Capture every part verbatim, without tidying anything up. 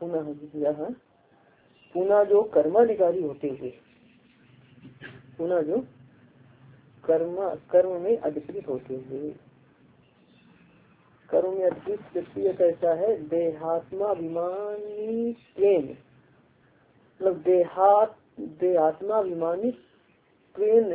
पुनः यह पुनः जो कर्माधिकारी होते हुए, पुनः जो कर्म कर्म में अधिकृत होते हुए, कर्म में अधिकृत व्यक्ति कैसा है, देहात्माभिमानी प्रेम, मतलब देहात देहात्माभिमानी प्रेम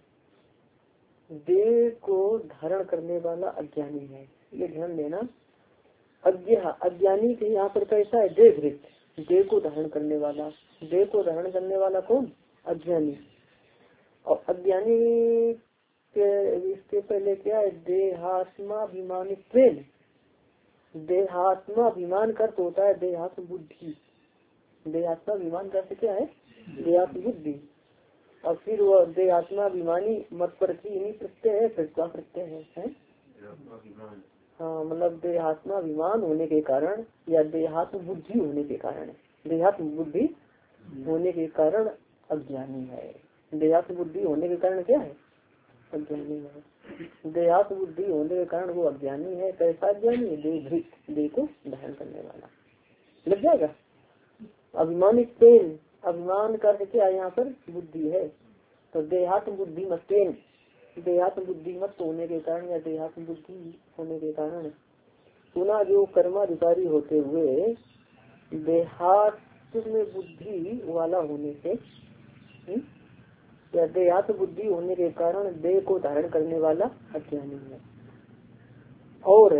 देह को धारण करने वाला अज्ञानी है। ये ध्यान देना, अज्ञा अज्ञानी के यहाँ पर कैसा है, देहभृत, देह को धारण करने वाला, देह को धारण करने वाला कौन, अज्ञानी। और अज्ञानी के इसके पहले क्या है, देहात्माभिमानी प्रेम, देहात्माभिमान का अर्थ होता है देहात्म बुद्धि, देहात्माभिमान का अर्थ क्या है, देहात्म बुद्धि। और फिर वह देहात्माभिमानी मत पर इन्हीं प्रत्यय है, फिर क्या प्रत्यय है, है? हाँ, मतलब देहात्माभिमान होने के कारण या देहात्म बुद्धि होने के कारण, देहात्म बुद्धि होने के कारण अज्ञानी है। देहात्म बुद्धि होने के कारण क्या है, अज्ञानी है। देहात्म बुद्धि होने के कारण वो अज्ञानी है। कैसा अज्ञानी है, देहभृत, देह को धारण करने वाला। लग जाएगा। अभिमानित प्रेम, अभिमान करके क्या यहाँ पर बुद्धि है, तो देहात्म बुद्धि मत प्रेम, देहात्म बुद्धि मत होने के कारण या देहात्म बुद्धि होने के कारण पुनः जो कर्माधिकारी होते हुए देहात्म में बुद्धि वाला होने से हुँ? या देहात्म बुद्धि होने के कारण देह को धारण करने वाला अज्ञानी है। और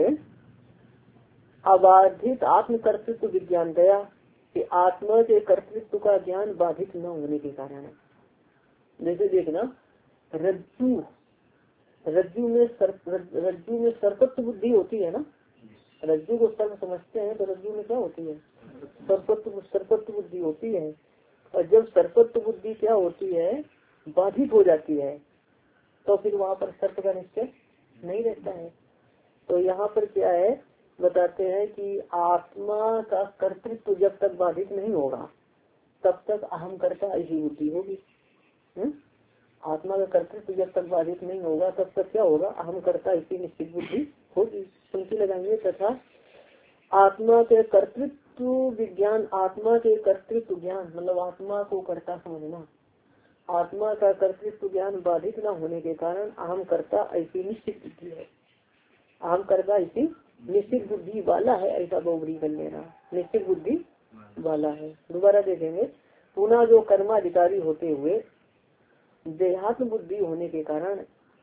अबाधित आत्मकर्तृत्व विज्ञान दया कि आत्मा के कर्तृत्व का ज्ञान बाधित न होने के कारण है। जैसे देखना, रज्जु रज्जु में सर्प रज्जु में सर्पत्व बुद्धि होती है ना, रज्जु को सर्प समझते हैं तो रज्जु में क्या होती है, सर्पत्व सर्पत्व बुद्धि होती है। और जब सर्पत्व बुद्धि क्या होती है, बाधित हो जाती है, तो फिर वहाँ पर सर्प का निश्चय नहीं रहता है। तो यहाँ पर क्या है, बताते हैं कि आत्मा का कर्तृत्व जब तक बाधित नहीं होगा तब तक अहम कर्ता ऐसी बुद्धि होगी। हुँ? आत्मा का कर्तृत्व जब तक बाधित नहीं होगा तब तक क्या होगा, अहम कर्ता ऐसी निश्चित बुद्धि होगी। सुनती लगाएंगे, तथा आत्मा के कर्तृत्व विज्ञान, आत्मा के कर्तृत्व ज्ञान मतलब आत्मा को कर्ता समझना, आत्मा का कर्तृत्व ज्ञान बाधित न होने के कारण अहम कर्ता ऐसी निश्चित बुद्धि है। अहम कर्ता ऐसी निश्चित बुद्धि वाला है, ऐसा बहुबरी कर लेना, निश्चित बुद्धि वाला है। दोबारा देखेंगे, पुनः जो कर्माधिकारी होते हुए देहात्म बुद्धि होने के कारण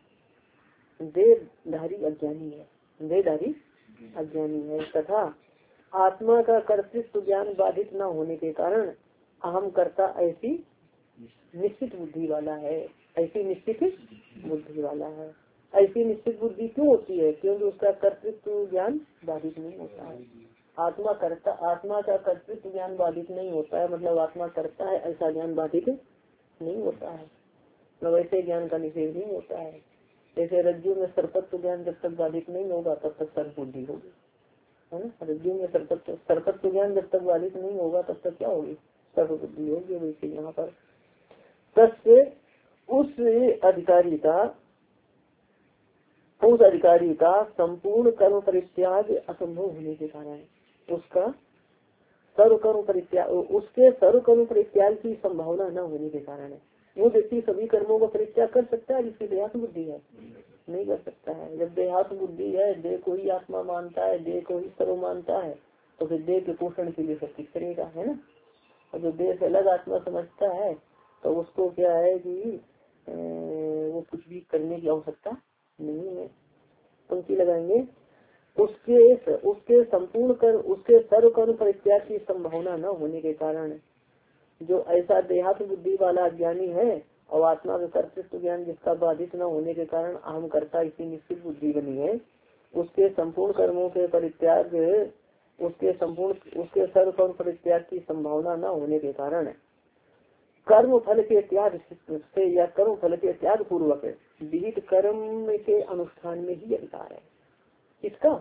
देहधारी अज्ञानी है, देहधारी अज्ञानी है, तथा आत्मा का कर्तृत्व ज्ञान बाधित न होने के कारण अहम कर्ता ऐसी निश्चित बुद्धि वाला है, ऐसी निश्चित बुद्धि वाला है। ऐसी निश्चित बुद्धि क्यों होती है, क्योंकि उसका कर्तृत्व ज्ञान बाधित नहीं होता है। आत्मा करता आत्मा का कर्तृत्व ज्ञान बाधित नहीं होता है, मतलब आत्मा करता है ऐसा ज्ञान बाधित नहीं होता है, मतलब ऐसे ज्ञान का निषेध नहीं होता है। जैसे रज्जु में सर्पत्व ज्ञान जब तक बाधित नहीं होगा तब तक सर्प बुद्धि होगी, है ना। रज्जु में सर्पत्व सर्पत्व ज्ञान जब तक बाधित नहीं होगा तब तक क्या होगी, सर्प बुद्धि होगी। वैसे यहाँ पर तस्य उस अधिकारी का उस अधिकारी का संपूर्ण कर्म परित्याग असंभव होने के कारण, उसका सर्व कर्म परित्याग उसके सर्व कर्म परित्याग की संभावना न होने के कारण है। वो व्यक्ति सभी कर्मों का परित्याग कर सकता है जिसकी देहात्म बुद्धि है, नहीं कर सकता है। जब देहात्म बुद्धि है, देह को ही आत्मा मानता है, देह को ही सर्व मानता है, तो फिर देह के पोषण के लिए सब कुछ करेगा, है ना। और जो देह से अलग आत्मा समझता है तो उसको क्या है कि वो कुछ भी करने की आवश्यकता नहीं है। पंक्ति लगाएंगे, उसके उसके संपूर्ण कर उसके सर्व कर्म परित्याग की संभावना न होने के कारण जो ऐसा देहात्म बुद्धि वाला अज्ञानी है और आत्मा का कर्तृत्व ज्ञान जिसका बाधित न होने के कारण अहम कर्ता इसी निश्चित बुद्धि बनी है, उसके संपूर्ण कर्मों के परित्याग उसके संपूर्ण उसके सर्व कर्म परित्याग की संभावना न होने के कारण कर्म फल के त्याग से या कर्म फल के त्याग पूर्वक विहित कर्म के अनुष्ठान में ही अधिकार है। इसका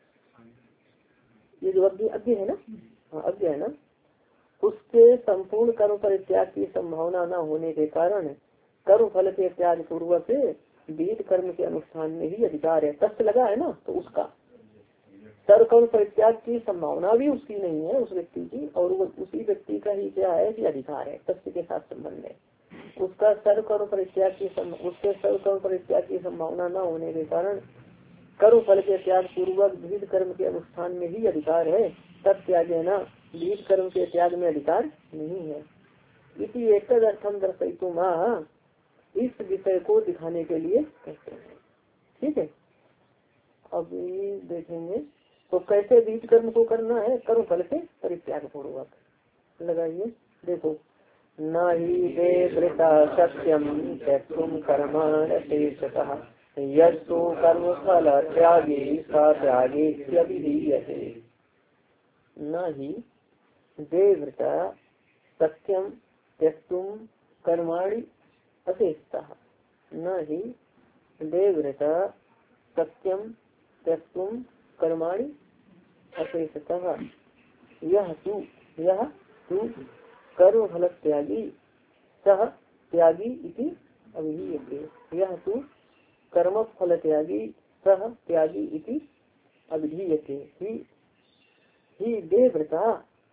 ये जो अज्ञ अज्ञ है ना, हाँ अज्ञ है ना, उसके संपूर्ण कर्म परित्याग की संभावना न होने के कारण कर्म फल के त्याग पूर्वक विहित कर्म के अनुष्ठान में ही अधिकार है। तस्य लगा है ना, तो उसका तर्क और परित्याग की संभावना भी उसकी नहीं है उस व्यक्ति की, और वो उसी व्यक्ति का ही क्या है कि अधिकार है, तथ्य के साथ संबंध है। उसका तर्क और परित्याग की उसके तर्क और परित्याग की संभावना न होने के कारण कर्म फल के त्याग पूर्वक विविध कर्म के अनुष्ठान में ही अधिकार है, तत्याग है ना विविध कर्म के त्याग में अधिकार नहीं है। इसी एक अर्थम दर्शयितुम, इस विषय को दिखाने के लिए कहते हैं। ठीक है, अभी देखेंगे तो कैसे बीज कर्म को करना है, कर्म फल से परित्याग पूर्वक। लगाइए, देखो, न ही देवृता सत्यम त्यक्तुम कर्माण शेषतः यस्तु कर्म फल त्यागी सा त्यागी त्यभिधीयते। न ही देवृता सत्यम त्यक्तुम कर्माणि अशेषतः, न ही देवृता सत्यम त्यक्तुम कर्माणि अशेषतः यह तू यह तू कर्म फल त्यागी सह त्यागी इति अभिधीयते। यह तू कर्म फल त्यागी सह त्यागी इति अभिधीयते। ही ही देवव्रता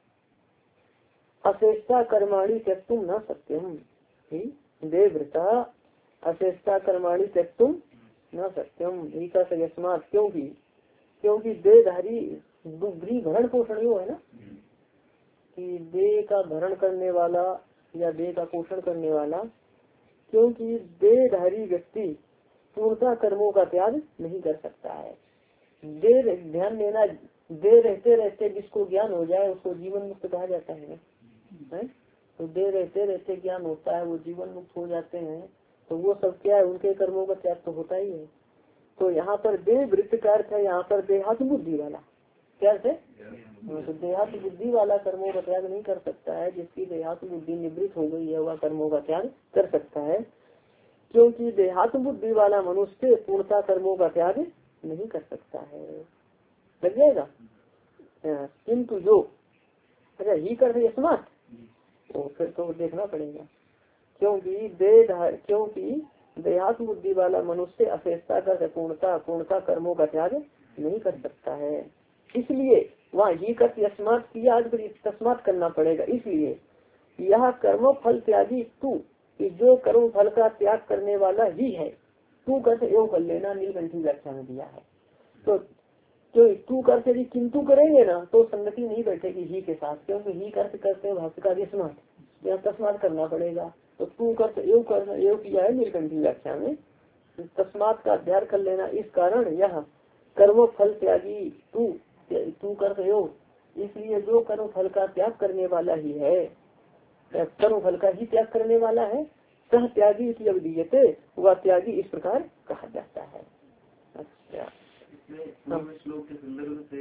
अशेषता कर्माणि त्यक्तुम न सत्यम। ही देवव्रता अशेषता कर्माणि त्यक्तुम न सत्यम। ही का सयस्मात, क्योंकि क्योंकि देहधारी दुग्री भरण पोषण यो है ना, कि देह का भरण करने वाला या देह का पोषण करने वाला, क्योंकि देहधारी व्यक्ति पूर्णता कर्मों का त्याग नहीं कर सकता है। देह ध्यान देना, देह रहते रहते जिसको ज्ञान हो जाए उसको जीवन मुक्त कहा जाता है ना, है? तो देह रहते रहते ज्ञान होता है, वो जीवन मुक्त हो जाते हैं, तो वो सब क्या है, उनके कर्मों का त्याग तो होता ही है। तो यहाँ पर देह वृत्त का अर्थ है यहाँ पर देहात्म बुद्धि वाला, क्या है? तो देहात्म बुद्धि वाला कर्मों का त्याग नहीं कर सकता है। जिसकी देहात्म बुद्धि निवृत्त हो गई है वह कर्मों का त्याग कर सकता है, क्योंकि देहात्म बुद्धि वाला मनुष्य पूर्णता कर्मों का त्याग नहीं कर सकता है। लग जाएगा। किंतु जो अच्छा ही कर स्मार्ट, तो फिर तो देखना पड़ेगा, क्योंकि देह क्योंकि देहात्म बुद्धि वाला मनुष्य अशेषता कर पूर्णता पूर्णता कर्मों का त्याग नहीं कर सकता है। इसलिए वहाँ ही कर स्मार्ट किया तस्मात करना पड़ेगा। इसलिए यह कर्म फल त्यागी तू, कि जो कर्म फल का त्याग करने वाला ही है, तू कर एवं कर लेना नीलकंठी व्याख्या में दिया है। तो जो तू कर से किंतु करेंगे ना तो संगति नहीं बैठेगी ही के साथ, क्योंकि ही कर करते हैं भाष्य का स्मार्ट, यहाँ तस्मात करना पड़ेगा। तो तू कर एवं कर एवं किया है नीलकंठी व्याख्या में, तस्मात का अध्ययन कर लेना। इस कारण यह कर्म फल त्यागी तू तू कर योग, इसलिए जो कर्म फल का त्याग करने वाला ही है, कर्म फल का ही त्याग करने वाला है, सह त्यागी इति अवधीयते, वह त्यागी इस प्रकार कहा जाता है। अच्छा, श्लोक के संदर्भ से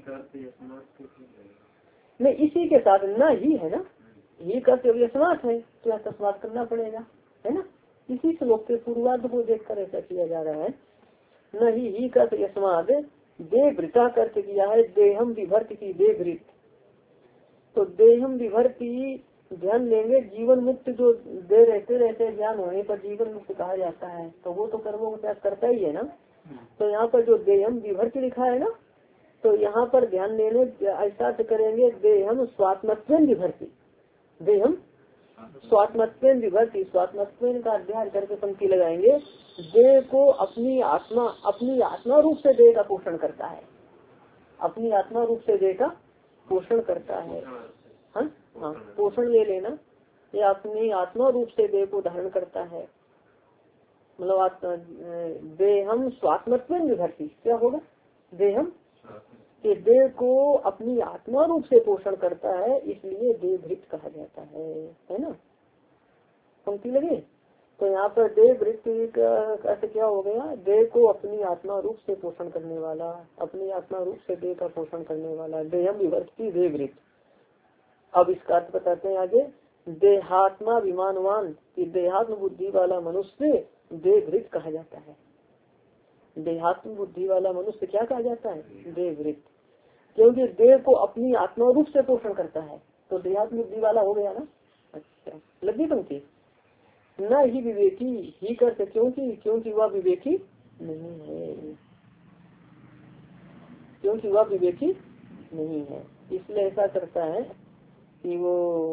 नहीं, इसी के साथ न ही है ना, ही का स्मार्ट है तो यह तस्मात करना पड़ेगा, है ना। इसी श्लोक के पूर्वार्ध को देखकर ऐसा किया जा रहा है। न ही ही का स्मार्ट देवृता कर्त किया है, देहम विभर्ति की देवृत। तो देहम विभर्ति ध्यान देंगे, जीवन मुक्त जो दे रहते रहते ज्ञान होने पर जीवन मुक्त कहा जाता है, तो वो तो कर्मों का त्याग करता ही है ना। तो यहाँ पर जो देहम विभर्ति लिखा है ना, तो यहाँ पर ध्यान देने ऐसा करेंगे, देहम स्वात्मत्व विभर्ति, देहम स्वात्मत्व विभर्ति, स्वात्मत्व का अध्ययन करके पंक्ति लगाएंगे। देह को अपनी आत्मा अपनी आत्मा रूप से देह का पोषण करता है, अपनी आत्मा रूप से देह का पोषण करता है। हाँ हाँ, पोषण ले लेना, ये अपनी आत्मा रूप से देह को धारण करता है। मतलब देहम स्वात्मत्व विभर्ति क्या होगा, देहम के देह को अपनी आत्मा रूप से पोषण करता है, इसलिए देवभृत कहा जाता है, है ना। पंक्ति लगी। तो यहाँ पर देववृत्ति का अर्थ क्या हो गया, देह को अपनी आत्मा रूप से पोषण करने वाला, अपनी आत्मा रूप से देह का पोषण करने वाला, देहम विभर्ति देववृत्त। अब इसका अर्थ बताते हैं आगे, देहात्मा विमानवान की देहात्म बुद्धि वाला मनुष्य देववृत्त कहा जाता है। देहात्म बुद्धि वाला मनुष्य क्या कहा जाता है, देववृत्त, क्योंकि देह को अपनी आत्मा रूप से पोषण करता है, तो देहात्म बुद्धि वाला हो गया ना। अच्छा, लगी पंक्ति। न ही विवेकी ही करते, क्योंकि क्योंकि वह विवेकी नहीं है, क्योंकि वह विवेकी नहीं है। इसलिए ऐसा करता है कि वो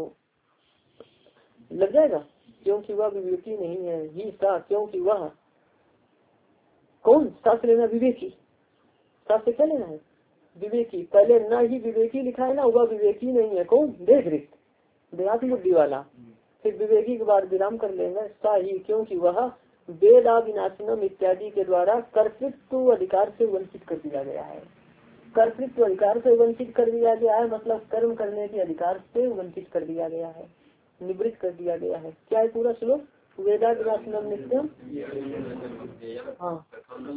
लग जाएगा, क्योंकि वह विवेकी नहीं है। ही सा, क्योंकि वह कौन, सा से लेना विवेकी, सा से क्या लेना है विवेकी। पहले ना ही विवेकी लिखा है ना, वह विवेकी नहीं है। कौन, देहरित देहाती बुद्धि वाला। फिर विवेकी के बाद विराम कर लेंगे। सा ही, क्योंकि वह वेदा विनाशनम इत्यादि के द्वारा कर्तृत्व अधिकार से वंचित कर दिया गया है। कर्तृत्व अधिकार से वंचित कर दिया गया है मतलब कर्म करने के अधिकार से वंचित कर दिया गया है, निवृत्त कर दिया गया है। क्या है पूरा श्लोक, वेदा विनाशनम नित्यम। हाँ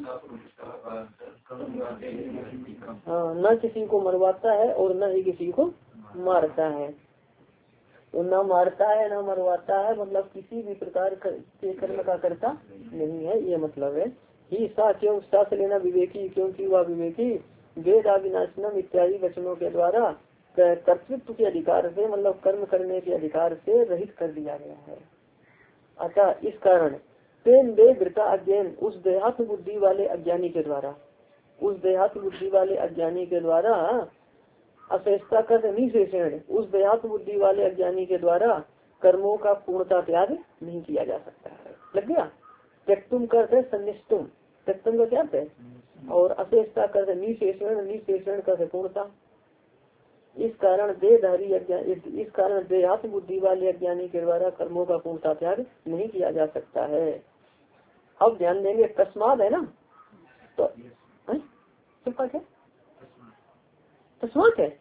हाँ, न किसी को मरवाता है और न ही किसी को मारता है। तो न मारता है न मरवाता है मतलब किसी भी प्रकार के कर्म का करता नहीं है, ये मतलब है। ही सा, क्यों सा से लेना विवेकी, क्योंकि वह विवेकी वेद अविनाशनम इत्यादि वचनों के द्वारा कर्तृत्व के अधिकार से मतलब कर्म करने के अधिकार से रहित कर दिया गया है। अतः इस कारण तेन दे वृता अज्ञान, उस देहात्म बुद्धि वाले अज्ञानी के द्वारा, उस देहात्म बुद्धि वाले अज्ञानी के द्वारा अशेषता कर निशेषण, उस देहात्म बुद्धि वाले अज्ञानी के द्वारा कर्मों का पूर्णता त्याग नहीं किया जा सकता है। लग गया। त्यक्तुम करते सन्निष्ठुम, त्यक्तुम का क्या है, और अशेषता करते निशेषण, निशेषण करते पूर्णता। इस कारण देहधारी अज्ञान, इस कारण देहात्म बुद्धि वाले अज्ञानी के द्वारा कर्मों का पूर्णता त्याग नहीं किया जा सकता है। अब ध्यान देंगे तस्माद है ना, तो क्या पाठ है, तस्मात है।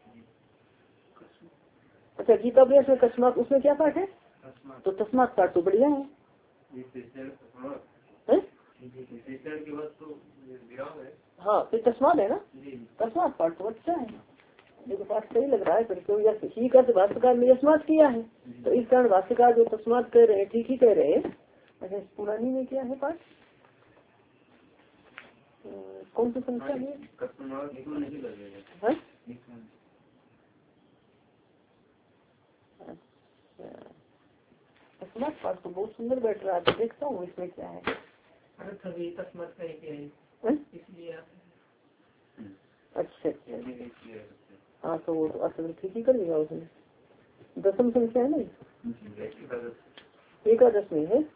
अच्छा गीता प्रेस में तस्मात, उसमें क्या पाठ है, तो तस्मात पाठ तो बढ़िया है, है? हाँ फिर तस्मात है ना, तस्मात पाठ तो अच्छा है, देखो पाठ सही लग रहा है। फिर क्यों ही कर भाष्यकार ने यस्मात किया है, तो इस कारण भाष्यकार जो तस्मात कह रहे हैं ठीक ही कह रहे हैं। अच्छा पुरानी में क्या है पाठ, कौन सी संख्या है, तस्मात पाठ तो बहुत सुंदर बैठ रहा है, तो देखता हूँ इसमें क्या है। अच्छा अच्छा, हाँ तो वो तो असल ठीक ही कर दिया उसने। दसम संख्या है ना, एकादश में है।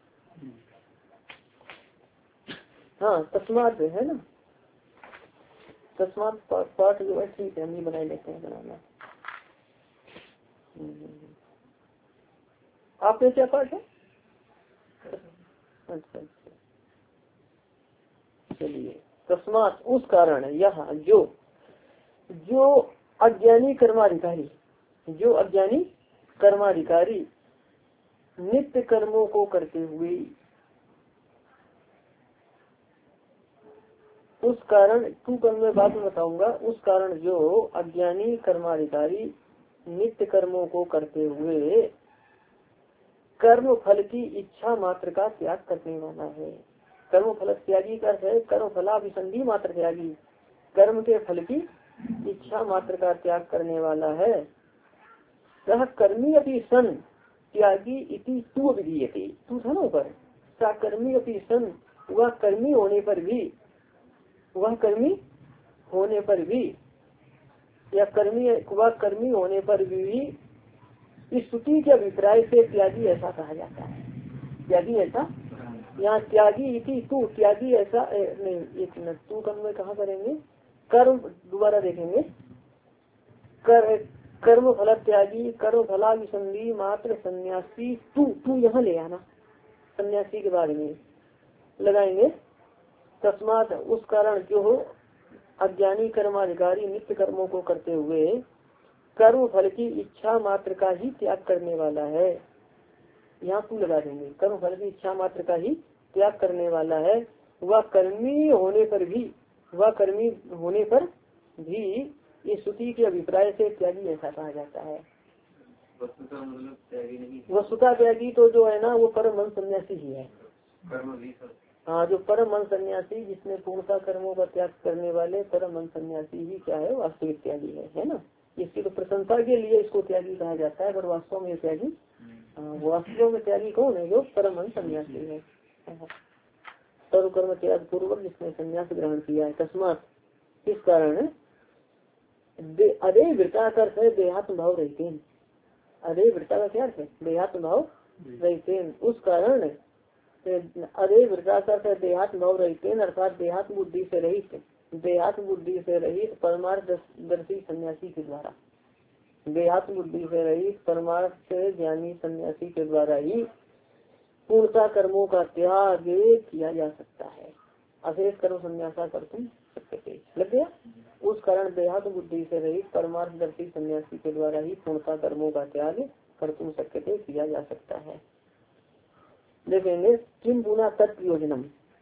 हाँ तस्मात है ना, तस्मात पाठ जो है ठीक है, हम ही बनाए लेते हैं बनाना। आपने क्या पाठ है, अच्छा अच्छा चलिए। तस्मात उस कारण यह जो जो अज्ञानी कर्माधिकारी, जो अज्ञानी कर्माधिकारी नित्य कर्मों को करते हुए, उस कारण तू कल मैं बाद में बताऊंगा, उस कारण जो अज्ञानी कर्माधिकारी नित्य कर्मों को करते हुए कर्म फल की इच्छा मात्र का त्याग करने वाला है। कर्म फल त्यागी का है, कर्म फलाभिसंधि मात्र त्यागी, कर्म के फल की इच्छा मात्र का त्याग करने वाला है। सह कर्मी अपनी सन त्यागी इति तू विधीयते, तू था ना ऊपर, कर्मी अपनी सन, वह कर्मी होने पर भी, वह कर्मी होने पर भी या कर्मी वह कर्मी होने पर भी इस स्तुति के अभिप्राय से त्यागी ऐसा कहा जाता है। त्यागी ऐसा, यहाँ त्यागी इति तू, त्यागी ऐसा नहीं, एक मिनट, तू कर्म में कहाँ करेंगे, कर्म दोबारा देखेंगे, कर कर्म फल त्यागी कर्म फला विसंधि मात्र सन्यासी, तू तू यहाँ ले आना, सन्यासी के बारे में लगाएंगे। तस्मात उस कारण जो हो अज्ञानी कर्माधिकारी नित्य कर्मों को करते हुए कर्म फल की इच्छा मात्र का ही त्याग करने वाला है, यहाँ तू लगा देंगे, कर्म फल की इच्छा मात्र का ही त्याग करने वाला है। वह कर्मी होने पर भी, वह कर्मी होने पर भी इस श्रुति के अभिप्राय से त्यागी ऐसा कहा जाता है। वस्तुता त्यागी तो जो है ना वो परम मन सन्यासी ही है। हाँ जो परम मन सन्यासी, जिसने पूर्णता कर्मों का त्याग करने वाले परम मन सन्यासी ही क्या है, वास्तविक त्यागी है, है ना। इसकी तो प्रशंसा के लिए इसको त्यागी कहा जाता है, पर वास्तव में त्यागी, वास्तव में त्यागी कौन है, जो परम मन सन्यासी है, सर्व कर्म त्याग पूर्वक जिसने संन्यास ग्रहण किया है। तस्मात इस कारण अरे वृता का अर्थ है देहात्म भाव रहते। अरे वृता का क्या अर्थ है? देहात्म भाव रहते। उस कारण अरे वृता का अर्थ है देहात्म भाव रहते, अर्थात देहात्म बुद्धि से रहित, देहात्म बुद्धि से रहित परमार्थ दर्शी सन्यासी के द्वारा, देहात्म बुद्धि से रहित परमार्थ ज्ञानी सन्यासी के द्वारा ही पूर्णता कर्मों का त्याग किया जा सकता है। अशेष कर्म संन्यासा कर तुम सकते लग गया। उस कारण देहात्म बुद्धि से रहित परमार्थदर्शी सन्यासी के द्वारा ही पूर्णता कर्मों का त्याग कर तुम सकते किया जा सकता है। देखेंगे किम पुनः तत्प्रयोजनम,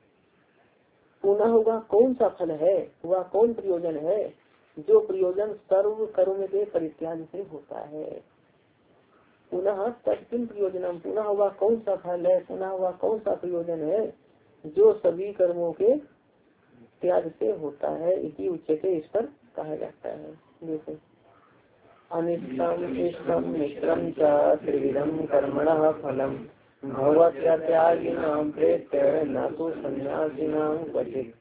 पुनः होगा कौन सा फल है, वह कौन प्रयोजन है जो प्रयोजन सर्व कर्म के परित्याग से होता है। पुनः तत्किम प्रयोजनम, पुनः हुआ कौन सा फल है, पुनः हुआ कौन सा प्रयोजन है जो सभी कर्मों के त्याग से होता है। इसी उच्चते इस पर कहा जाता है। जैसे अनिष्टम इष्टम मित्रम च त्रिविधम कर्मणः फलम भवत्यागिनां प्रेत्य न तो सन्यासिनां क्वचित्।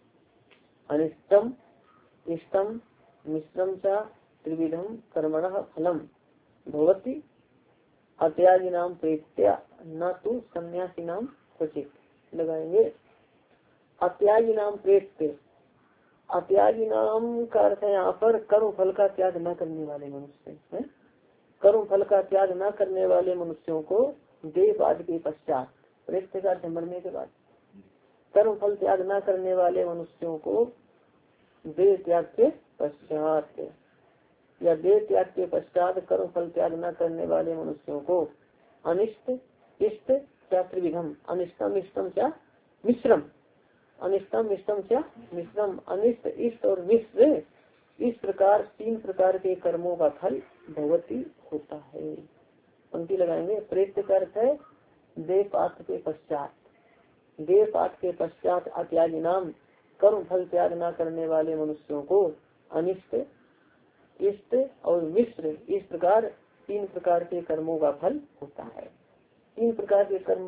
अनिष्टम इष्टम मिश्रम च त्रिविधम कर्मणः फलम भवति अत्यागिनां प्रेत्य न तो सन्यासिनां क्वचित्। लगाएंगे अत्यागी नाम प्रेत्य, अत्यागी नाम का अर्थ है यहाँ पर कर्म फल का त्याग न करने वाले मनुष्य है। कर्म फल का त्याग न करने वाले मनुष्यों को देहपाद के पश्चात, प्रेत्य का अर्थ मरने के बाद, कर्म फल त्याग न करने वाले मनुष्यों को देह त्याग के पश्चात या देह त्याग के पश्चात कर्म फल त्याग न करने वाले मनुष्यों को अनिष्ट इष्ट क्या त्रिविधम, अनिष्टम इष्टम क्या मिश्रम, अनिष्टम इष्टम क्या मिश्रम, अनिष्ट इष्ट और मिश्र, इस प्रकार तीन प्रकार के कर्मों का फल भगवती होता है। पंक्ति लगाएंगे प्रेत्य का अर्थ है देह पात के पश्चात, देह पात के पश्चात अत्यागी नाम कर्म फल त्याग न करने वाले मनुष्यों को अनिष्ट इष्ट और मिश्र, इस प्रकार तीन प्रकार के कर्मों का फल होता है। तीन प्रकार के कर्म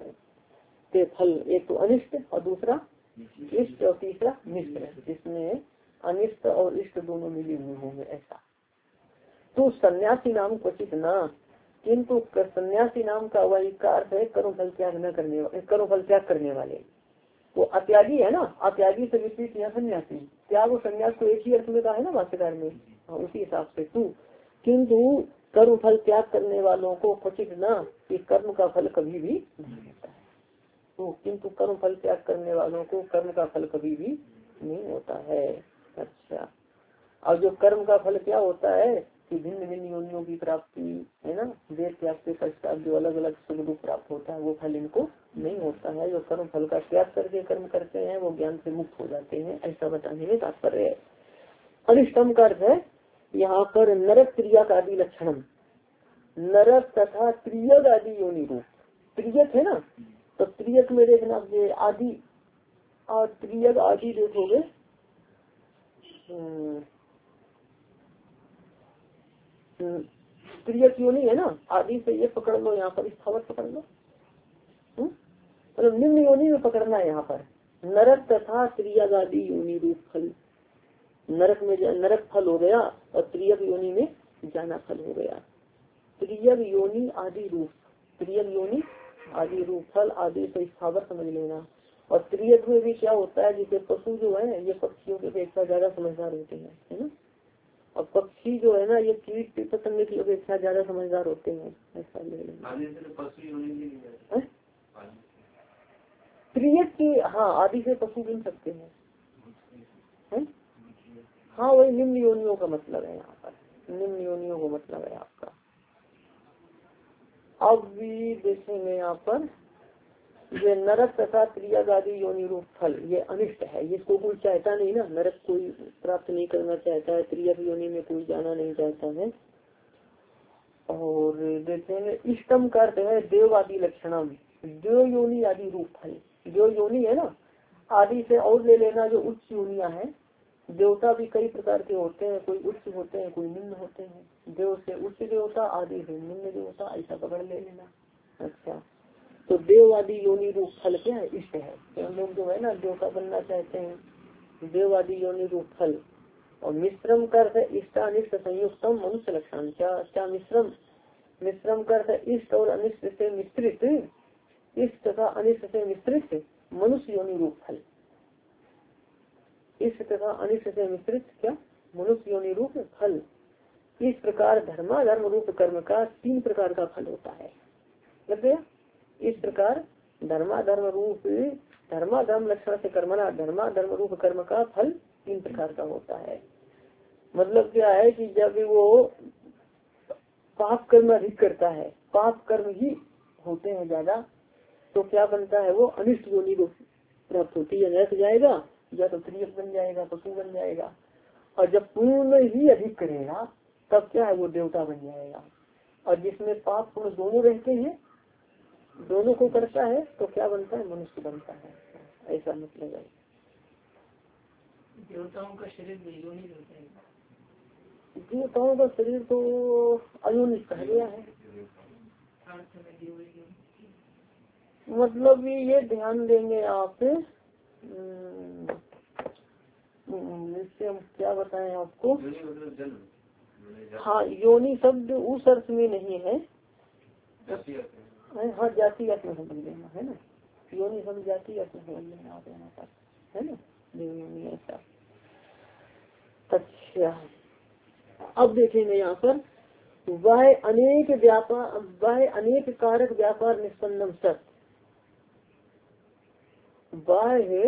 के फल, एक तो अनिष्ट और दूसरा इष्ट और तीसरा मिश्र, जिसमें अनिष्ट और इष्ट दोनों मिले हुए होंगे ऐसा। तो सन्यासी नाम क्वचित न, किंतु सन्यासी नाम का वही का अर्थ है कर्म फल त्याग न करने वाले, कर्म फल त्याग करने वाले। वो अत्यागी है ना, अत्यागी से विपरीत यहाँ सन्यासी, त्याग और संन्यास को एक ही अर्थ में कहा है ना भाष्यकार में, उसी हिसाब से तू किंतु कर्म फल त्याग करने वालों को क्वचित न, कि कर्म का फल कभी भी नहीं होता है। तो किंतु कर्म फल त्याग करने वालों को कर्म का फल कभी भी नहीं होता है। अच्छा, और जो कर्म का फल क्या होता है कि भिन्न भिन्न योनियों की प्राप्ति है ना, देह त्याग के पश्चात जो अलग अलग सुख दुख प्राप्त होता है वो फल इनको नहीं होता है। जो कर्म फल का त्याग करके कर्म करते हैं वो ज्ञान से मुक्त हो जाते हैं, ऐसा बताने में तात्पर्य है। अनिष्टम का अर्थ है यहाँ पर नरक क्रिया का आदि लक्षणम, नरक तथा त्रियक आदि योनि रूप, त्रियक है ना, तो त्रियक में देखना ये आदि और त्रियक आदि देखोगे त्रियक योनि है ना, आदि से ये पकड़ लो, यहाँ पर स्थावर पकड़ लो, मतलब निम्न योनि में पकड़ना है यहाँ पर। नरक तथा त्रियक आदि योनि रूप फल, नरक में नरक फल हो गया और त्रियक योनि में जाना फल हो गया। त्रियक योनि आदि रूप, त्रियक योनि आदि रूप फल आदि से स्थावर समझ लेना। और त्रियक में भी क्या होता है, जैसे पशु जो है ये पक्षियों की अपेक्षा ज्यादा समझदार होते हैं, है ना, और पक्षी जो है ना ये कीट पतंग की अपेक्षा ज्यादा समझदार होते हैं, ऐसा ले लेना। त्रियक की हाँ आदि से पशु गिन सकते हैं, है? हाँ वही निम्न योनियों का मतलब है यहाँ पर, निम्न योनियों का मतलब है आपका। अब भी देखेंगे यहाँ पर ये नरक तथा त्रियक आदि योनि रूप फल ये अनिष्ट है, इसको कोई चाहता नहीं ना, नरक कोई प्राप्त नहीं करना चाहता है, त्रियक योनि में कोई जाना नहीं चाहता है। और देखेंगे इष्टम का अर्थ है देव आदि लक्षणम, देव योनि आदि रूप फल, देव योनि है ना, आदि से और ले लेना जो उच्च योनिया है। देवता भी कई प्रकार के होते हैं, कोई उच्च होते हैं कोई निम्न होते हैं, देव से उच्च देवता आदि से निम्न देवता, ऐसा पकड़ ले लेना। अच्छा, तो देव आदि योनि रूप फल क्या है, इष्ट है। तो हम लोग जो है ना देवता बनना चाहते हैं, देवादि योनि रूप फल। और मिश्रम कर इष्टानिष्ट संयुक्तम मनुष्य लक्षण। क्या क्या मिश्रम मिश्रम कर इष्ट और अनिष्ट से मिश्रित, इष्ट तथा अनिष्ट से मिश्रित मनुष्य योनि रूप फल। इष्ट तथा अनिष्ट से मिश्रित क्या मनुष्य योनि रूप फल। इस प्रकार धर्माधर्म रूप कर्म का तीन प्रकार का फल होता है। लग गया। इस प्रकार धर्माधर्म रूप धर्माधर्म लक्षण से कर्मणा धर्माधर्म रूप कर्म का फल तीन प्रकार का होता है। मतलब क्या है कि जब वो पाप कर्म अधिक करता है, पाप कर्म ही होते हैं ज्यादा, तो क्या बनता है वो अनिष्ट योनि को प्राप्त होती है। नरक जाएगा या तो त्रियक बन जाएगा, पशु बन जाएगा। और जब पूर्ण ही अधिक करेगा तब क्या है वो देवता बन जाएगा। और जिसमें पाप पुण्य दोनों रहते हैं, दोनों को करता है तो क्या बनता है मनुष्य बनता है। ऐसा मतलब है। देवताओं का शरीर योनि होता है। देवताओं का शरीर तो अयोनिज कहा गया है। मतलब ये ध्यान देंगे आप, इससे हम क्या बताएं आपको। हाँ योनि शब्द उस अर्थ में नहीं है। हाँ जाति अर्थ में समझ लेना है ना। योनि शब्द जाति अर्थ में समझ लेना आप यहाँ पर, है ना। देवयोनि ऐसा। अच्छा अब देखेंगे यहाँ पर वह अनेक व्यापार वह अनेक कारक व्यापार निष्पन्नम सत। वह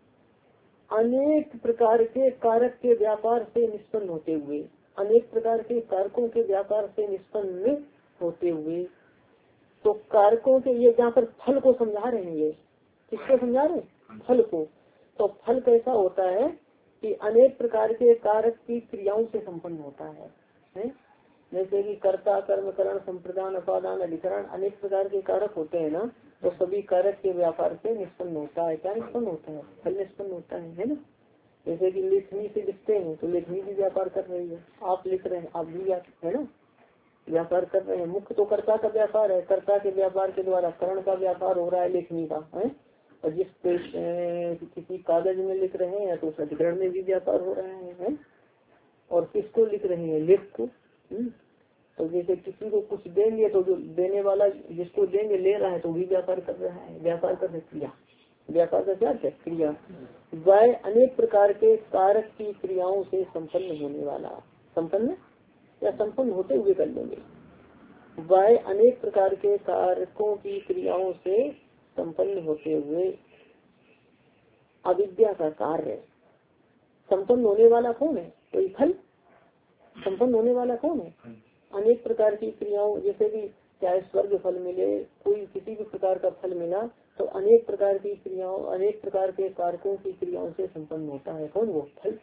अनेक प्रकार के कारक के व्यापार से निष्पन्न होते हुए, अनेक प्रकार के कारकों के व्यापार से निष्पन्न होते हुए। तो कारकों के ये जहाँ पर फल को समझा रहे हैं, ये किसको समझा रहे हैं फल को। तो फल कैसा होता है कि अनेक प्रकार के कारक की क्रियाओं से संपन्न होता है, है? जैसे कि कर्ता कर्म करण संप्रदान अपादान अधिकरण अनेक प्रकार के कारक होते हैं ना। तो सभी कारक के व्यापार से निष्पन्न होता है। क्या निष्पन्न होता है फल निष्पन्न होता है, है ना। जैसे कि लेखनी से लिखते हैं तो लेखनी भी व्यापार कर रही है, आप लिख रहे हैं आप भी है ना व्यापार कर रहे हैं। मुख्य तो कर्ता का व्यापार है, कर्ता के व्यापार के द्वारा करण का व्यापार हो रहा है लेखनी का, है। और जिस पे किसी कागज में लिख रहे हैं तो उस अधिकरण में भी व्यापार हो रहा है, है? और किसको लिख रहे हैं लेख को। तो जैसे किसी को कुछ देंगे तो जो देने वाला जिसको देंगे ले रहा है तो भी व्यापार कर रहा है। व्यापार कर रहे क्रिया, व्यापार का क्या है क्रिया। वह अनेक प्रकार के कारक की क्रियाओं से संपन्न होने वाला, संपन्न या संपन्न होते हुए कर लेंगे। वह अनेक प्रकार के कारकों की क्रियाओं से संपन्न होते हुए अविद्या का कार्य। संपन्न होने वाला कौन है कोई फल, संपन्न होने वाला कौन है अनेक प्रकार की क्रियाओं। जैसे कि चाहे स्वर्ग फल मिले, कोई किसी भी प्रकार का फल मिला तो अनेक प्रकार की क्रियाओं अनेक प्रकार के कारकों की क्रियाओं से संपन्न होता है कौन वो फल।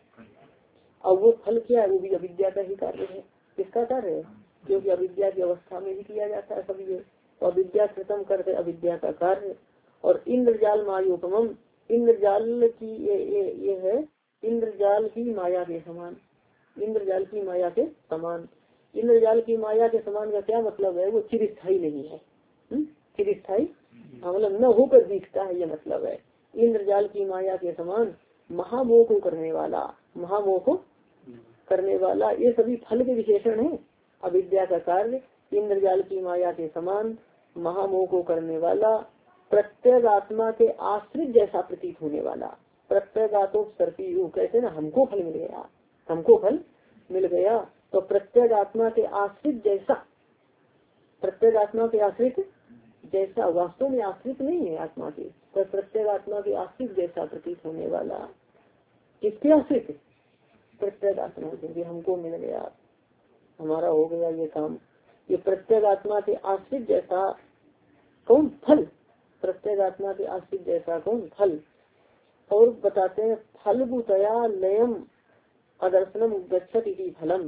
और वो फल क्या है वो भी अविद्या का ही कार्य है। किसका कार्य है क्योंकि अविद्या की अवस्था में ही किया जाता है सभी ये। तो अविद्या खत्म करके अविद्या का कार्य। और इंद्रजाल मायोपम, इंद्रजाल की ये ये ये है इंद्रजाल की माया के समान, इंद्रजाल की माया के समान। इंद्रजाल की माया के समान का क्या मतलब है वो चिरस्थायी नहीं है, चिरस्थायी मतलब न होकर दिखता है ये मतलब है। इंद्रजाल की माया के समान महामोह को करने वाला, महामोह को करने वाला, ये सभी फल के विशेषण है। अविद्या का कार्य, इंद्रजाल की माया के समान, महामोह को करने वाला, प्रत्येक आत्मा के आश्रित जैसा प्रतीत होने वाला। प्रत्येक आत्मा सर्पी कहते ना हमको फल मिल गया, हमको फल मिल गया। तो प्रत्येक आत्मा के आश्रित जैसा, प्रत्येक आत्मा के आश्रित जैसा, वास्तव में आश्रित नहीं है आत्मा के, पर प्रत्येक आत्मा के आश्रित जैसा प्रतीत होने वाला। किसके आश्रित प्रत्येक आत्मा के, ये हमको मिल गया हमारा हो गया ये काम। ये प्रत्येक आत्मा के आश्रित जैसा कौन फल, प्रत्येक आत्मा के आश्रित जैसा कौन फल। और बताते हैं फलभूतया लयम अदर्शनम गच्छति फलम।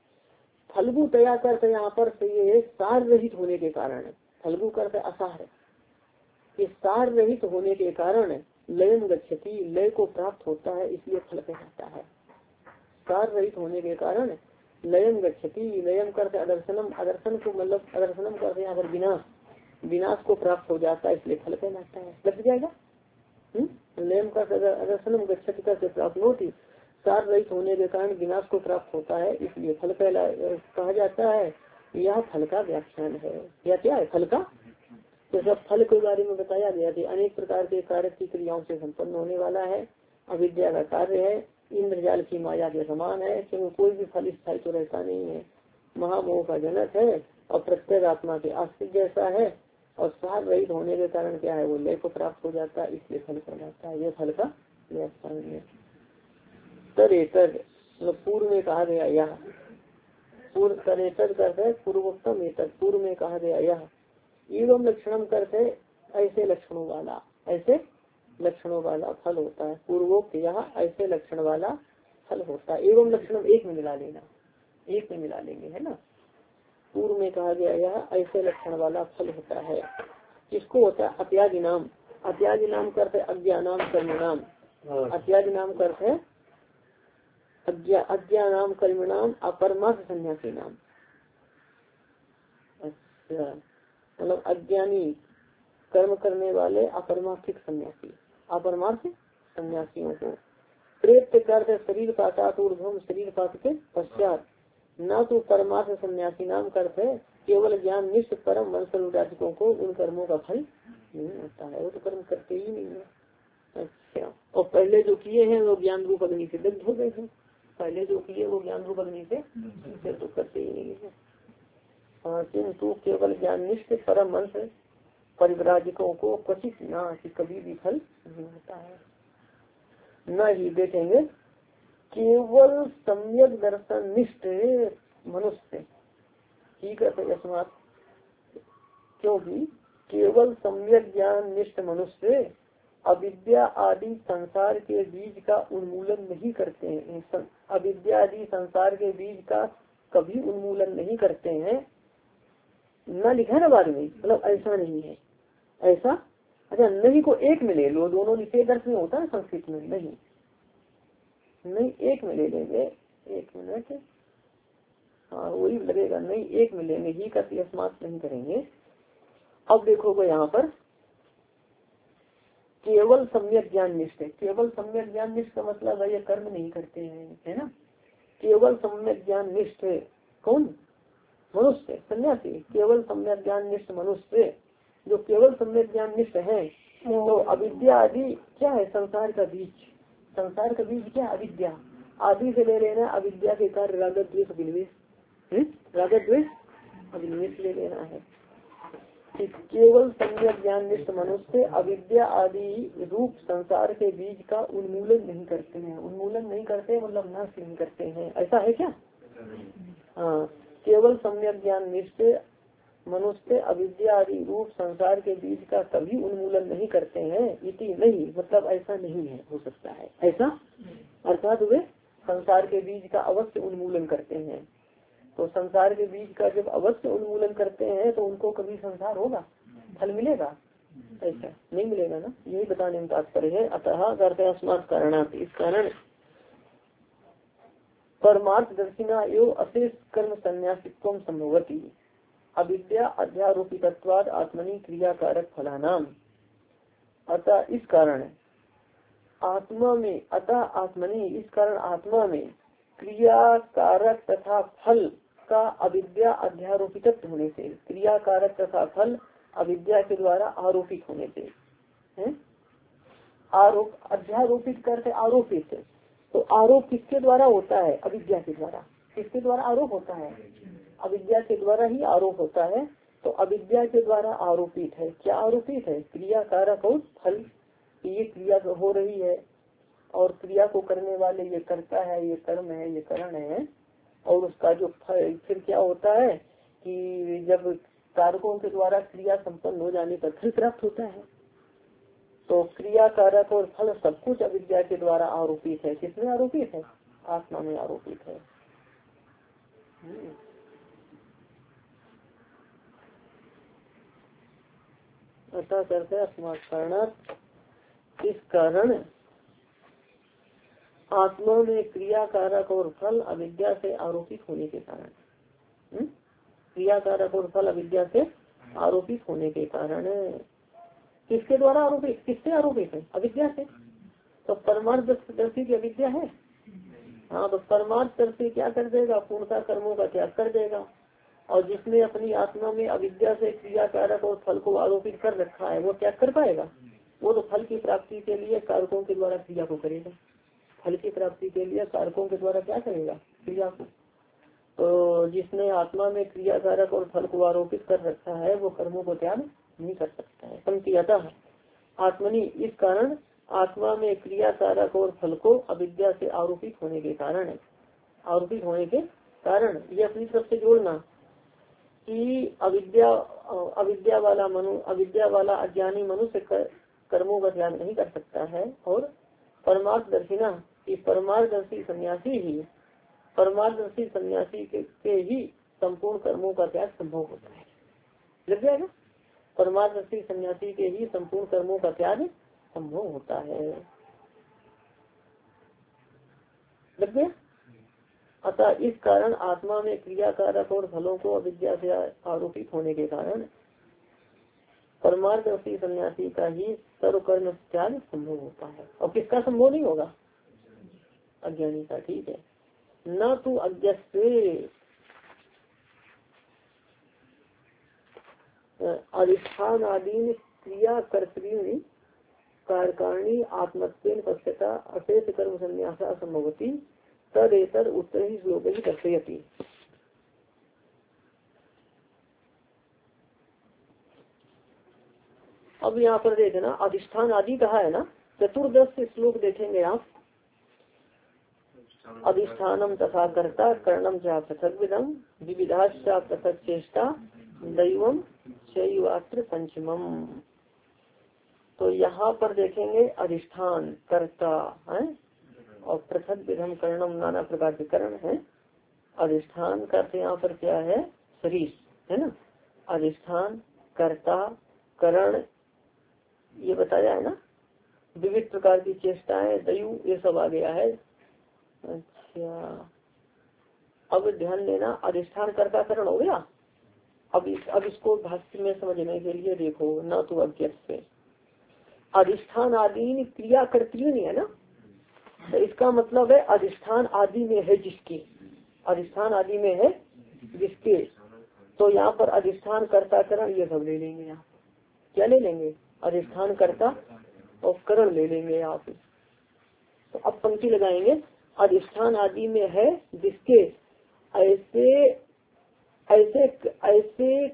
फलभूतया करते यहाँ पर से ये सार रहित होने के कारण, फलभू करते असार, ये सार रहित होने के कारण लयम गच्छति लय को प्राप्त होता है इसलिए फल कहलाता है। सार रहित होने के कारण लयम गच्छति, लयम करते अदर्शनम, अदर्शन को मतलब अदर्शनम करते यहाँ पर विनाश, विनाश को प्राप्त हो जाता है इसलिए फल कहलाता है। लग जाएगा लेम का रसनम गच्छति का से प्राप्त होती, सार रहित होने के कारण विनाश को प्राप्त होता है, इसलिए फल कहला कहा जाता है। यह फल का व्याख्यान है। या क्या है फल का? तो सब फल के बारे में बताया गया था। अनेक प्रकार के कारक की क्रियाओं से संपन्न होने वाला है, अविद्या का कार्य है, इंद्रजाल की माया के समान है, क्योंकि कोई भी फल स्थायी तो रहता नहीं है, महामोह का जनक है और प्रत्येक आत्मा के आश्रित जैसा है, और सार रहित होने के कारण क्या है वो लय को प्राप्त हो जाता है, इसलिए फल कहलाता है। ये फल का व्याख्यान है। तरेतर मतलब पूर्व में कहा गया यह, पूर्व तरेतर करते पूर्वोत्तम एतद, पूर्व में कहा गया यह, एवं लक्षणम करते ऐसे लक्षणों वाला, ऐसे लक्षणों वाला फल होता है। पूर्वोक्त यह ऐसे लक्षण वाला फल होता है। एवं लक्षणम एक में मिला लेना, एक में मिला लेंगे है ना। पूर्व में कहा गया यह ऐसे लक्षण वाला फल होता है। किसको होता है? अत्यादि नाम, अत्यादि नाम करते अज्ञानाम कर्मणाम, अत्यादि नाम करते अज्ञानाम कर्मणाम अपरमार्थ सन्यासी नाम। अच्छा, मतलब अज्ञानी कर्म करने वाले अपरमार्थिक सन्यासी, अपरमार्थ सन्यासियों को प्रेत करते शरीर पातात ऊर्ध्वम, शरीर पात के पश्चात, न तो परमार्थ सन्यासी नाम करते केवल ज्ञान निष्ठ परम वंशोजातिकों को उन कर्मों का फल नहीं होता है, वो तो कर्म करते ही नहीं है। अच्छा, और पहले जो किए हैं वो ज्ञान रूप अग्नि से दग्ध हो गए थे, पहले जो किए वो ज्ञान रूप अग्नि से फिर तो करते ही नहीं है। हाँ, किंतु केवल ज्ञान निष्ठ परम वंश परिव्राजकों को क्वचित न कि कभी भी फल नहीं होता है। न ही देखेंगे केवल सम्यक दर्शन निष्ठ मनुष्य, ठीक है अस्मात, क्योंकि केवल सम्यक ज्ञान निष्ठ मनुष्य अविद्या आदि संसार के बीज का उन्मूलन नहीं करते हैं, अविद्या आदि संसार के बीज का कभी उन्मूलन नहीं करते हैं। न लिखा ना बाद में, मतलब ऐसा नहीं है, ऐसा अच्छा नहीं को एक में ले लो, दोनों निषेध अर्थ में होता है संस्कृत में, नहीं नहीं एक में ले लेंगे, एक मिनट, हाँ वही लगेगा, नहीं एक में लेंगे, ही का अस्मात नहीं करेंगे। अब देखो यहाँ पर केवल सम्यक ज्ञान निष्ठ, केवल सम्यक ज्ञान निष्ठ का मतलब है ये कर्म नहीं करते हैं, है ना। केवल सम्यक ज्ञान निष्ठ कौन? मनुष्य, सन्यासी। केवल सम्यक ज्ञान निष्ठ मनुष्य जो केवल सम्यक ज्ञान निष्ठ है, तो अविद्या आदि क्या है? संसार का बीज, संसार का बीज क्या? अविद्या। आदि से ले लेना अविद्या के कार्य राग द्वेष अभिनिवेश, राग द्वेष अभिनिवेश ले लेना है। केवल सम्यक ज्ञान निष्ठ मनुष्य अविद्या आदि रूप संसार के बीज का उन्मूलन नहीं करते हैं, उन्मूलन नहीं करते मतलब नाश नहीं करते हैं, ऐसा है क्या? हाँ, केवल सम्यक ज्ञान निष्ठ मनुष्य अविद्या आदि रूप संसार के बीज का कभी उन्मूलन नहीं करते हैं, इति नहीं मतलब ऐसा नहीं है, हो सकता है ऐसा, अर्थात वे संसार के बीज का अवश्य उन्मूलन करते हैं। तो संसार के बीज का जब अवश्य उन्मूलन करते हैं तो उनको कभी संसार होगा, फल मिलेगा? ऐसा नहीं मिलेगा ना, यही बताने में तात्पर्य है। अतः करते अस्मात् कारणात्, इस कारण परमार्थ दर्शिना एवं अशेष कर्म संन्यासित्वम संभवती अविद्या अध्यारोपितत्वाद आत्मनि क्रियाकारक फलानाम। अतः इस कारण आत्मा में, अतः आत्मनि इस कारण आत्मा में क्रिया कारक तथा फल का अविद्या अध्यारोपित होने से, क्रिया कारक तथा फल अविद्या के द्वारा आरोपित होने से, है आरोप, अध्यारोपित करते आरोपित, तो आरोप किसके द्वारा होता है? अविद्या के द्वारा। किसके द्वारा आरोप होता है? अविद्या के द्वारा ही आरोप होता है। तो अविद्या के द्वारा आरोपित है, क्या आरोपित है? क्रिया कारक और फल, ये क्रिया हो रही है और क्रिया को करने वाले ये करता है, ये कर्म है, ये करण है, और उसका जो फल फिर क्या होता है कि जब कारकों के द्वारा क्रिया संपन्न हो जाने पर फल प्राप्त होता है। तो क्रिया कारक और फल सब कुछ अविद्या के द्वारा आरोपित है। किसमें आरोपित है? आत्मा में आरोपित है। ऐसा करते अस्मात् कारणात्, इस कारण आत्मा में क्रिया कारक और फल अविद्या से आरोपित होने के कारण, क्रिया कारक और फल अविद्या से आरोपित होने के कारण किसके द्वारा आरोपित, किससे आरोपित है? अविद्या से। तो परमार्थदर्शी की अविद्या है। हाँ, तो परमार्थदर्शी क्या कर देगा? पूर्णता कर्मों का त्याग कर देगा। और जिसने अपनी आत्मा में अविद्या से क्रिया कारक और फल को आरोपित कर रखा है वो त्याग कर पाएगा? वो तो फल की प्राप्ति के लिए कारकों के द्वारा क्रिया को करेगा। फल की प्राप्ति के लिए कारकों के द्वारा क्या करेगा? क्रिया को। तो जिसने आत्मा में क्रिया कारक और फल को आरोपित कर रखा है वो कर्मों को त्याग नहीं कर सकता है। पंक्तियतः आत्मनि, इस कारण आत्मा में क्रिया कारक और फल को अविद्या से आरोपित होने के कारण आरोपित होने के कारण ये अपनी तरफ से जोड़ना कि अविद्या अविद्या वाला मनु अविद्या वाला अज्ञानी मनुष्य कर, कर्मों का त्याग नहीं कर सकता है। और परमार्थदर्शिना, कि परमार्थदर्शी सन्यासी ही परमार्थदर्शी सन्यासी के, के ही संपूर्ण कर्मों का त्याग संभव होता है। लग जाएगा? परमार्थदर्शी सन्यासी के ही संपूर्ण कर्मों का त्याग संभव होता है। लग गया? अतः इस कारण आत्मा में क्रिया कारक और फलों को अविद्या से आरोपित होने के कारण परमार्थदर्शी सन्यासी का ही सर्व कर्म त्याग संभव होता है। और किसका संभव नहीं होगा? अज्ञानी का। ठीक है। न तो अज्ञस्वे अधिष्ठान आदि क्रिया कर्तृ कारणी आत्मत्वेन पश्यता अशेष कर्म संन्यासा संभवती तदेतर उत्तर ही श्लोक ही दर्शयति। अब यहाँ पर देखना अधिष्ठान आदि कहा है ना, चतुर्दश श्लोक देखेंगे आप। अधिष्ठानम तथा कर्ता कर्णम चा पृथक विदम विविधा पृथक चेष्टा दैवम चैवात्र पंचमम। तो यहाँ पर देखेंगे अधिष्ठान कर्ता है और पृथक विधम कर्णम, नाना प्रकार के कर्ण है। अधिष्ठान करते यहाँ पर क्या है? शरीर है ना। अधिष्ठान कर्ता करण ये बताया है ना। विविध प्रकार की चेष्टाएं दयु ये सब आ गया है। अच्छा, अब ध्यान देना अधिष्ठान कर्ता करण हो गया। अब इस अब इसको भाष्य में समझने के लिए देखो, न तो अज्ञात से अधिष्ठान आदि क्रिया कर्तृ नहीं है ना। तो इसका मतलब है अधिष्ठान आदि में है जिसके, अधिष्ठान आदि में है जिसके। तो यहाँ पर अधिष्ठान कर्ता करण ये सब ले लेंगे। यहाँ क्या ले लेंगे? अधिष्ठान कर्ता और करण ले लेंगे यहाँ पे। तो अब पंक्ति लगाएंगे अधिष्ठान आदि में है जिसके ऐसे ऐसे ऐसे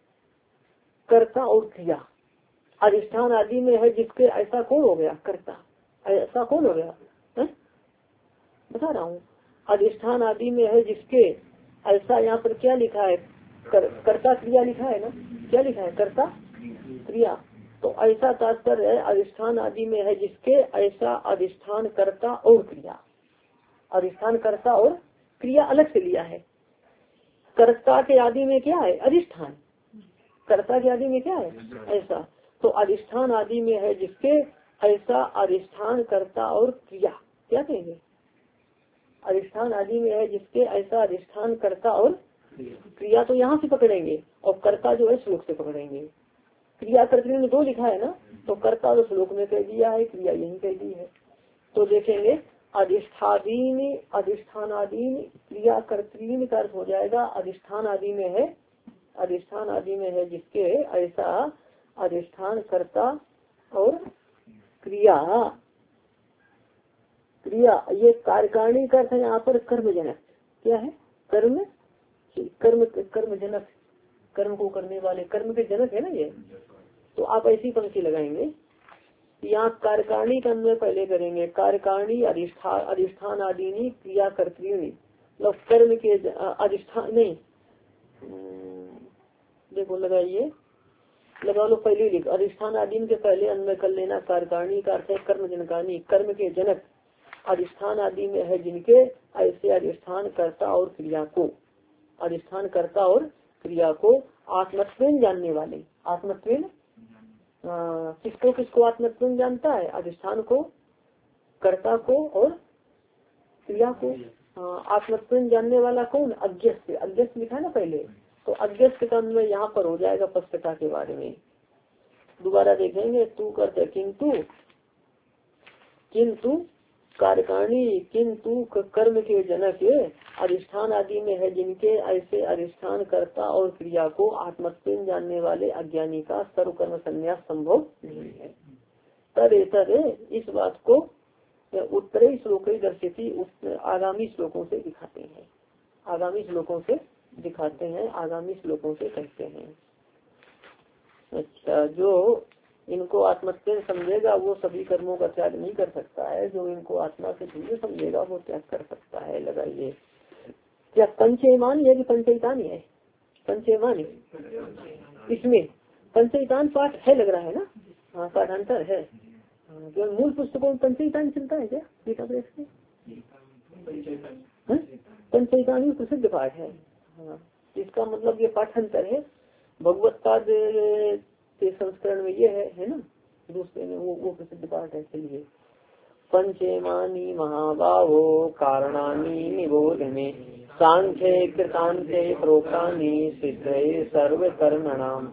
कर्ता और क्रिया। अधिष्ठान आदि में है जिसके ऐसा कौन हो गया? कर्ता। ऐसा कौन हो गया है? बता रहा हूँ। अधिष्ठान आदि में है जिसके ऐसा यहाँ पर क्या लिखा है? कर, कर्ता क्रिया लिखा है ना। क्या लिखा है? कर्ता क्रिया। तो ऐसा तात्पर्य है अधिष्ठान आदि में है जिसके ऐसा अधिष्ठान कर्ता और क्रिया। अधिष्ठान कर्ता और क्रिया अलग से लिया है। कर्ता के आदि में क्या है? अधिष्ठान। कर्ता के आदि में क्या है? ऐसा। तो अधिष्ठान आदि में है जिसके ऐसा अधिष्ठान कर्ता और क्रिया। क्या कहेंगे? अधिष्ठान आदि में है जिसके ऐसा अधिष्ठान कर्ता और क्रिया। तो यहाँ से पकड़ेंगे और कर्ता जो है श्लोक से पकड़ेंगे। क्रिया कर्तृ में दो लिखा है ना, तो कर्ता तो श्लोक में कह दिया है, क्रिया यही कह दी है। तो देखेंगे अधिष्ठादीन अधिष्ठान आदि क्रिया कर्तृ का अर्थ हो जाएगा अधिष्ठान आदि में है, अधिष्ठान आदि में है जिसके ऐसा अधिष्ठान कर्ता और क्रिया। क्रिया ये कार्यकारिणी का अर्थ है यहाँ पर कर्मजनक। क्या है? कर्म कर्म कर्मजनक, कर्म को करने वाले, कर्म के जनक है ना ये। तो आप ऐसी पंक्ति लगाएंगे। यहाँ कार्यकारिणी का अन्वय पहले करेंगे। कार्यकारिणी अधिष्ठान अधिष्ठान आदि क्रिया कर्तृ मतलब कर्म के अधिष्ठान नहीं, देखो लगाइए, लगा लो पहले लिख अधिष्ठान आदि के पहले अन्वय कर लेना। कार्यकारिणी का अर्थ है कर्म जनकानी, कर्म के जनक। अधिष्ठान आदि में है जिनके ऐसे अधिष्ठान कर्ता और क्रिया को, अधिष्ठान कर्ता और क्रिया को आत्मत्वेन जानने वाले। आत्मत्वेन किसको किसको आत्मत्वेन जानता है? अधिष्ठान को, कर्ता को और क्रिया को। आत्मत्वेन जानने वाला कौन? अज्ञस्त। अज्ञस्त लिखा है ना पहले, तो अज्ञस्त का अन्वय यहाँ पर हो जाएगा पश्चता के बारे में। दोबारा देखेंगे। तू करते किंतु, किंतु कारकाणी, किंतु कर्म के जनक अधिष्ठान आदि में है जिनके, ऐसे अधिष्ठान कर्ता और क्रिया को आत्मत्वेन जानने वाले अज्ञानी का सर्वकर्म संन्यास संभव नहीं है। तरे तरे इस बात को उत्तरी श्लोक दर्शिती आगामी श्लोकों से दिखाते हैं, आगामी श्लोकों से दिखाते हैं, आगामी श्लोकों से कहते हैं। अच्छा, जो इनको आत्मत्वेन समझेगा वो सभी कर्मों का त्याग नहीं कर सकता है, जो इनको आत्मा से भिन्न समझेगा वो त्याग कर सकता है। लगाइए क्या पंचेमान है कि पंचैतान है? पंचेमान इसमें पंचैतान पाठ है लग रहा है ना? हाँ पाठांतर है। जो मूल पुस्तकों में पंचैतान चलता है क्या गीता प्रेस में? पंचैतान ही प्रसिद्ध पाठ है। हाँ, इसका मतलब ये पाठांतर है। भगवत पाद के संस्करण में ये है है ना, दूसरे में वो वो प्रसिद्ध पाठ है। चलिए पंचेमानी महाबाहो कारणानि निबोध में सांख्ये कृतान्ते प्रोक्तानि सिद्धये सर्व कर्मणाम।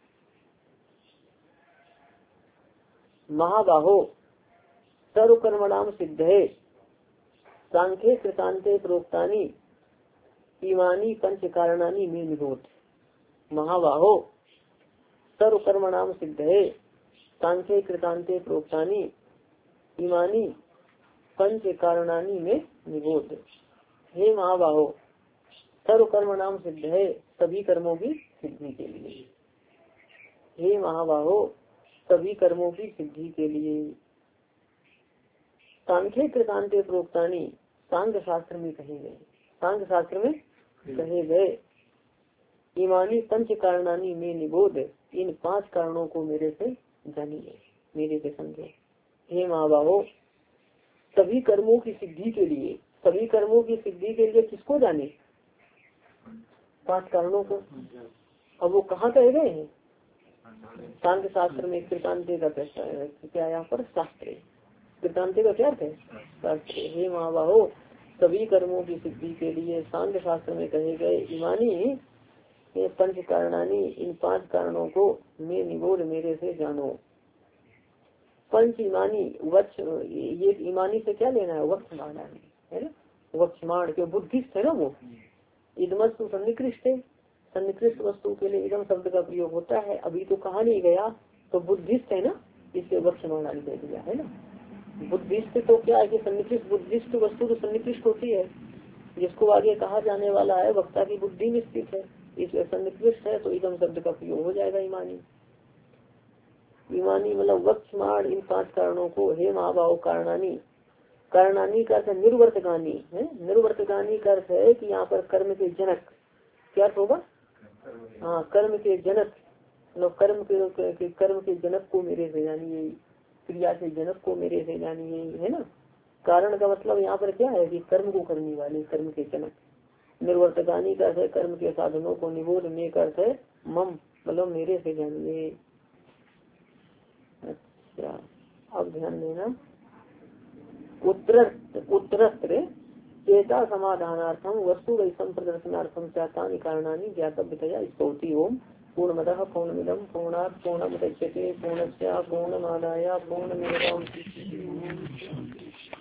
महाबाहो सर्व कर्मणाम सिद्धये सांख्ये कृतान्ते प्रोक्तानि इमानी पंच कारणानि में निबोध। महाबाहो सर्व कर्मणाम सिद्धये सांख्ये कृतान्ते प्रोक्तानि इमानी पंच कारणानि में निबोध। हे महाबाहो सर्व कर्मणाम सिद्ध है, सभी कर्मों की सिद्धि के लिए। हे महाबाहो सभी कर्मों की सिद्धि के लिए। सांख्य कृतान्ते प्रोक्तानि सांख्य शास्त्र में कहे गए, सांख्य शास्त्र में कहे गए इमानी पंच कारणानि में निबोध, इन पांच कारणों को मेरे से जानिए, मेरे से समझे। हे महाबाहो सभी कर्मों की सिद्धि के लिए, सभी कर्मों की सिद्धि के लिए किसको जाने? पांच कारणों को। अब वो कहाँ कहे गए हैं? सांख्य शास्त्र में। कृतांते का क्या यहाँ पर शास्त्र, कृतांते का क्या अर्थ है? शास्त्र। हे महाबाहो सभी कर्मों की सिद्धि के लिए सांख्य शास्त्र में कहे गए इमानी पंच कारणानी, इन पांच कारणों को मैं निबोध मेरे से जानो। पंच इमानी वक्ष, ये इमानी से क्या लेना है? वक्षमाण है ना, वक्षमाण के बुद्धिस्ट है ना वो। इदमस्तु सन्निकृष्ट है, सन्निकृष्ट वस्तु के लिए इदम शब्द का प्रयोग होता है। अभी तो कहा नहीं गया, तो बुद्धिस्ट है ना, इसलिए वक्षमाण आदि दे दिया है ना। बुद्धिस्ट तो क्या है कि सन्निकृष्ट, बुद्धिस्ट वस्तु तो सन्निकृष्ट होती है, जिसको आगे कहा जाने वाला है वक्ता की बुद्धि में स्थित है, इसलिए सन्निकृष्ट है तो इदम शब्द का प्रयोग हो जाएगा ईमानी। ईमानी मतलब वक्षमाण, इन पांच कारणों को। हे महाभाव कारणानी, कारणानी का अर्थ निर्वर्तगानी है, निर्वर्तगानी का अर्थ है कि यहाँ पर कर्म के जनक, क्या होगा? हाँ कर्म के जनक, मतलब कर्म के कर्म के जनक को मेरे से जानिए, क्रिया के जनक को मेरे से जानिए, है ना। कारण का मतलब यहाँ पर क्या है कि कर्म को करने वाले, कर्म के जनक। निर्वर्तगानी का अर्थ है कर्म के साधनों को, निबोध में का अर्थ है मम, मतलब मेरे से जानिए। अच्छा अब ध्यान देना, उत्तर उत्तरत्र चेता समाधानार्थम वस्तु वैषम प्रदर्शनार्थम चातानि कारणानि ज्ञातव्यतया स्तौति। ओम पूर्णमदः पूर्णमिदं पूर्णात् पूर्णमुदच्यते पूर्णस्य पूर्णमादाय पूर्णमेवावशिष्यते।